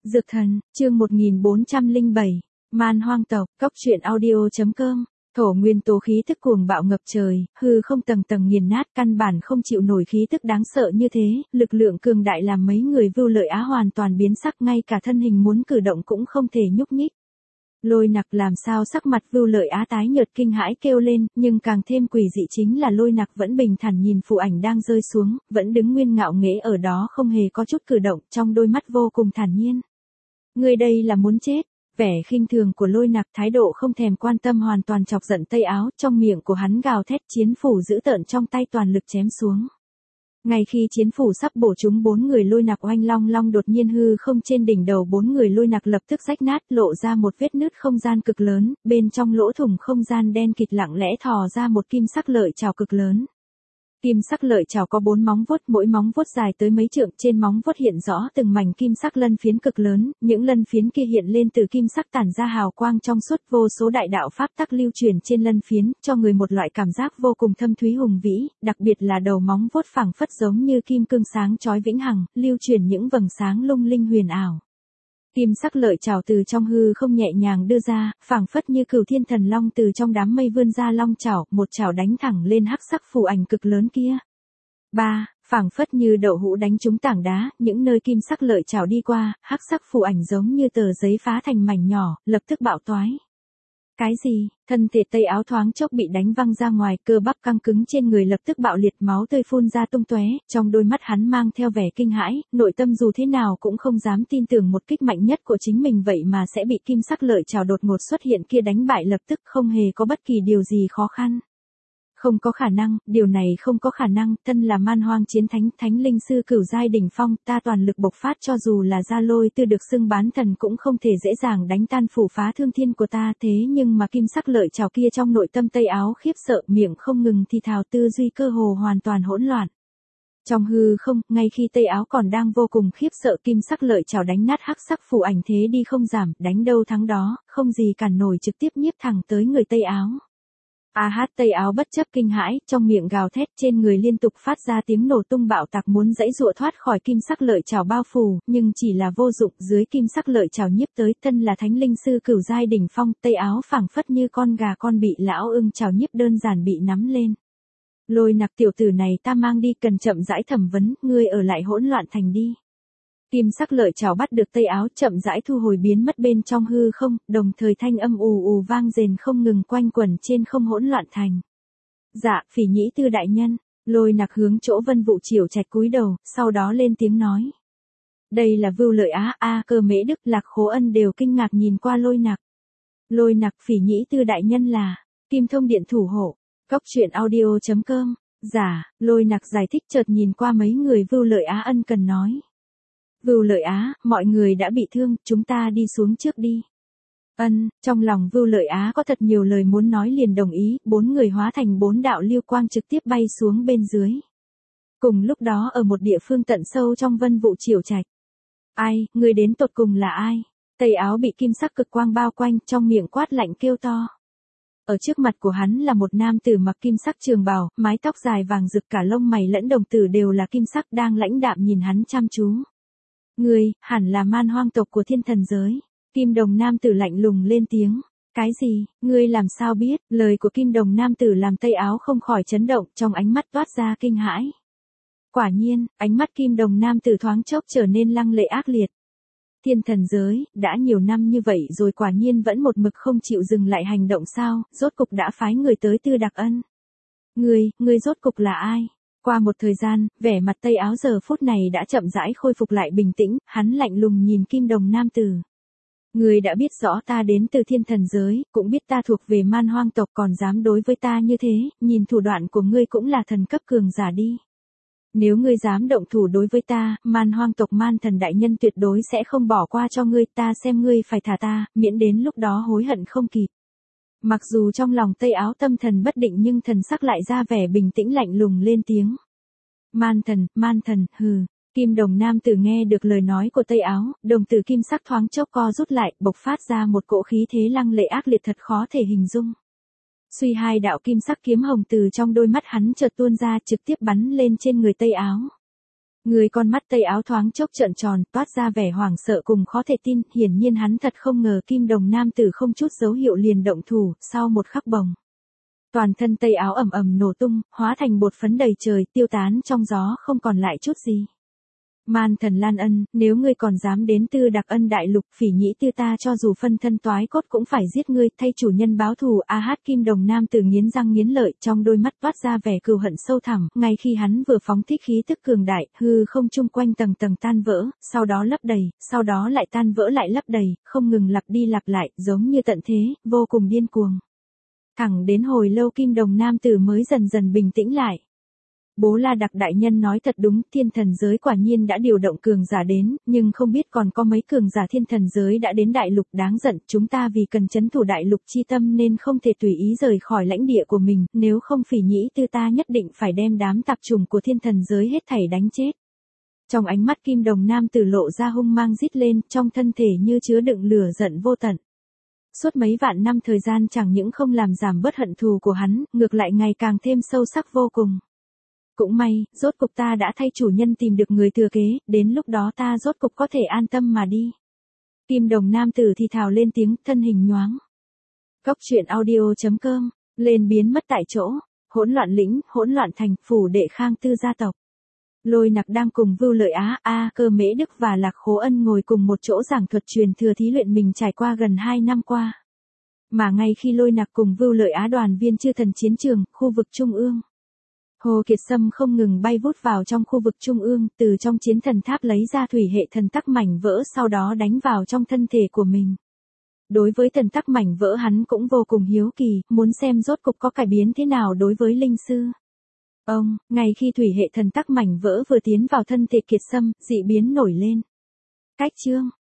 Dược thần, chương 1407, Man hoang tộc, cóc truyện audio.com. Thổ nguyên tố khí tức cuồng bạo ngập trời, hư không tầng tầng nghiền nát, căn bản không chịu nổi khí tức đáng sợ như thế, lực lượng cường đại làm mấy người Vưu Lợi Á hoàn toàn biến sắc, ngay cả thân hình muốn cử động cũng không thể nhúc nhích. Lôi Nặc làm sao sắc mặt Vưu Lợi Á tái nhợt kinh hãi kêu lên, nhưng càng thêm quỷ dị chính là Lôi Nặc vẫn bình thản nhìn phù ảnh đang rơi xuống, vẫn đứng nguyên ngạo nghễ ở đó không hề có chút cử động, trong đôi mắt vô cùng thản nhiên. Người đây là muốn chết. Vẻ khinh thường của Lôi Nặc, thái độ không thèm quan tâm hoàn toàn chọc giận Tây Áo, trong miệng của hắn gào thét, chiến phủ dữ tợn trong tay toàn lực chém xuống. Ngay khi chiến phủ sắp bổ trúng bốn người Lôi Nặc, oanh long long đột nhiên hư không trên đỉnh đầu bốn người Lôi Nặc lập tức rách nát, lộ ra một vết nứt không gian cực lớn, bên trong lỗ thủng không gian đen kịt lặng lẽ thò ra một kim sắc lợi chảo cực lớn. Kim sắc lợi chảo có 4 móng vuốt, mỗi móng vuốt dài tới mấy trượng, trên móng vuốt hiện rõ từng mảnh kim sắc lân phiến cực lớn, những lân phiến kia hiện lên từ kim sắc tản ra hào quang trong suốt, vô số đại đạo pháp tắc lưu truyền trên lân phiến, cho người một loại cảm giác vô cùng thâm thúy hùng vĩ, đặc biệt là đầu móng vuốt phẳng phất giống như kim cương sáng chói vĩnh hằng, lưu truyền những vầng sáng lung linh huyền ảo. Kim sắc lợi chảo từ trong hư không nhẹ nhàng đưa ra, phảng phất như cửu thiên thần long từ trong đám mây vươn ra long chảo, một chảo đánh thẳng lên hắc sắc phù ảnh cực lớn kia. Phảng phất như đậu hũ đánh trúng tảng đá, những nơi kim sắc lợi chảo đi qua, hắc sắc phù ảnh giống như tờ giấy phá thành mảnh nhỏ, lập tức bạo toái. Cái gì? Thân thể Tây Áo thoáng chốc bị đánh văng ra ngoài, cơ bắp căng cứng trên người lập tức bạo liệt, máu tươi phun ra tung tóe, trong đôi mắt hắn mang theo vẻ kinh hãi, nội tâm dù thế nào cũng không dám tin tưởng một kích mạnh nhất của chính mình vậy mà sẽ bị kim sắc lợi chảo đột ngột xuất hiện kia đánh bại lập tức, không hề có bất kỳ điều gì khó khăn. Không có khả năng, điều này không có khả năng, thân là man hoang chiến thánh, thánh linh sư cửu giai đỉnh phong, ta toàn lực bộc phát cho dù là Gia Lôi Tư được xưng bán thần cũng không thể dễ dàng đánh tan phủ phá thương thiên của ta, thế nhưng mà kim sắc lợi chảo kia trong nội tâm Tây Áo khiếp sợ, miệng không ngừng thì thào, tư duy cơ hồ hoàn toàn hỗn loạn. Trong hư không, ngay khi Tây Áo còn đang vô cùng khiếp sợ, kim sắc lợi chảo đánh nát hắc sắc phù ảnh thế đi không giảm, đánh đâu thắng đó, không gì cản nổi, trực tiếp nhiếp thẳng tới người Tây Áo. Tây Áo bất chấp kinh hãi, trong miệng gào thét, trên người liên tục phát ra tiếng nổ tung bạo tạc, muốn giãy giụa thoát khỏi kim sắc lợi chảo bao phủ, nhưng chỉ là vô dụng, dưới kim sắc lợi chảo nhiếp tới, thân là thánh linh sư cửu giai đỉnh phong, Tây Áo phảng phất như con gà con bị lão ưng chảo nhiếp đơn giản bị nắm lên. Lôi Nặc, tiểu tử này ta mang đi, cần chậm rãi thẩm vấn, ngươi ở lại hỗn loạn thành đi. Kim sắc lợi chảo bắt được Tây Áo, chậm rãi thu hồi biến mất bên trong hư không, đồng thời thanh âm ù ù vang rền không ngừng quanh quẩn trên không hỗn loạn thành. Dạ, Phỉ Nhĩ Tư đại nhân. Lôi Nặc hướng chỗ Vân Vụ Triều Trạch cúi đầu, sau đó lên tiếng nói. Đây là Vưu Lợi Á, Cơ Mễ Đức, Lạc Khố Ân đều kinh ngạc nhìn qua Lôi Nặc. Lôi Nặc, Phỉ Nhĩ Tư đại nhân là Kim Thông Điện thủ hộ. Cóc truyện audio.com. Dạ, Lôi Nặc giải thích, chợt nhìn qua mấy người Vưu Lợi Á ân cần nói. Vưu Lợi Á, mọi người đã bị thương, chúng ta đi xuống trước đi. Trong lòng Vưu Lợi Á có thật nhiều lời muốn nói, liền đồng ý, 4 người hóa thành 4 đạo lưu quang trực tiếp bay xuống bên dưới. Cùng lúc đó ở một địa phương tận sâu trong Vân Vụ Triều Trạch. Ai, người đến tột cùng là ai? Tây Áo bị kim sắc cực quang bao quanh, trong miệng quát lạnh kêu to. Ở trước mặt của hắn là một nam tử mặc kim sắc trường bào, mái tóc dài vàng rực, cả lông mày lẫn đồng tử đều là kim sắc, đang lãnh đạm nhìn hắn chăm chú. Ngươi, hẳn là man hoang tộc của thiên thần giới. Kim đồng nam tử lạnh lùng lên tiếng. Cái gì, ngươi làm sao biết? Lời của kim đồng nam tử làm Tây Áo không khỏi chấn động, trong ánh mắt toát ra kinh hãi. Quả nhiên, ánh mắt kim đồng nam tử thoáng chốc trở nên lăng lệ ác liệt. Thiên thần giới, đã nhiều năm như vậy rồi quả nhiên vẫn một mực không chịu dừng lại hành động sao, rốt cục đã phái người tới Tư Đặc Ân. Ngươi rốt cục là ai? Qua một thời gian, vẻ mặt Tây Áo giờ phút này đã chậm rãi khôi phục lại bình tĩnh, hắn lạnh lùng nhìn kim đồng nam tử. Ngươi đã biết rõ ta đến từ thiên thần giới, cũng biết ta thuộc về man hoang tộc, còn dám đối với ta như thế, nhìn thủ đoạn của ngươi cũng là thần cấp cường giả đi. Nếu ngươi dám động thủ đối với ta, man hoang tộc man thần đại nhân tuyệt đối sẽ không bỏ qua cho ngươi, ta xem ngươi phải thả ta, miễn đến lúc đó hối hận không kịp. Mặc dù trong lòng Tây Áo tâm thần bất định nhưng thần sắc lại ra vẻ bình tĩnh lạnh lùng lên tiếng. Man thần, hừ. Kim đồng nam tử nghe được lời nói của Tây Áo, đồng tử kim sắc thoáng chốc co rút lại, bộc phát ra một cỗ khí thế lăng lệ ác liệt thật khó thể hình dung. Suy hai đạo kim sắc kiếm hồng từ trong đôi mắt hắn chợt tuôn ra, trực tiếp bắn lên trên người Tây Áo. Người con mắt Tây áo thoáng chốc trợn tròn, toát ra vẻ hoảng sợ cùng khó thể tin, hiển nhiên hắn thật không ngờ Kim Đồng nam tử không chút dấu hiệu liền động thủ, sau một khắc bồng. Toàn thân Tây áo ầm ầm nổ tung, hóa thành bột phấn đầy trời, tiêu tán trong gió không còn lại chút gì. Man Thần Lan Ân, nếu ngươi còn dám đến Tư Đặc Ân đại lục, Phỉ Nhĩ Tư ta cho dù phân thân toái cốt cũng phải giết ngươi, thay chủ nhân báo thù. A Hát Kim Đồng nam tử nghiến răng nghiến lợi, trong đôi mắt toát ra vẻ cừu hận sâu thẳm, ngay khi hắn vừa phóng thích khí tức cường đại, hư không chung quanh tầng tầng tan vỡ, sau đó lấp đầy, sau đó lại tan vỡ lại lấp đầy, không ngừng lặp đi lặp lại, giống như tận thế, vô cùng điên cuồng. Thẳng đến hồi lâu Kim Đồng nam tử mới dần dần bình tĩnh lại. Bố La Đặc đại nhân nói thật đúng, thiên thần giới quả nhiên đã điều động cường giả đến, nhưng không biết còn có mấy cường giả thiên thần giới đã đến đại lục. Đáng giận, chúng ta vì cần trấn thủ đại lục chi tâm nên không thể tùy ý rời khỏi lãnh địa của mình, nếu không Phỉ Nhĩ Tư ta nhất định phải đem đám tạp chủng của thiên thần giới hết thảy đánh chết. Trong ánh mắt Kim Đồng nam tử lộ ra hung mang rít lên, trong thân thể như chứa đựng lửa giận vô tận. Suốt mấy vạn năm thời gian chẳng những không làm giảm bớt hận thù của hắn, ngược lại ngày càng thêm sâu sắc vô cùng. Cũng may, rốt cục ta đã thay chủ nhân tìm được người thừa kế, đến lúc đó ta rốt cục có thể an tâm mà đi. Kim Đồng nam tử thì thào lên tiếng, thân hình nhoáng. Cốc truyện audio.com, lên biến mất tại chỗ, hỗn loạn lĩnh, hỗn loạn thành, phủ đệ Khang Tư gia tộc. Lôi Nặc đang cùng Vưu Lợi Á, Cơ Mễ Đức và Lạc Khố Ân ngồi cùng một chỗ giảng thuật truyền thừa thí luyện mình trải qua gần 2 năm qua. Mà ngay khi Lôi Nặc cùng Vưu Lợi Á đoàn viên chư thần chiến trường, khu vực trung ương. Hồ Kiệt Sâm không ngừng bay vút vào trong khu vực trung ương, từ trong chiến thần tháp lấy ra thủy hệ thần tắc mảnh vỡ sau đó đánh vào trong thân thể của mình. Đối với thần tắc mảnh vỡ hắn cũng vô cùng hiếu kỳ, muốn xem rốt cục có cải biến thế nào đối với linh sư. Ngay khi thủy hệ thần tắc mảnh vỡ vừa tiến vào thân thể Kiệt Sâm, dị biến nổi lên. Cách chương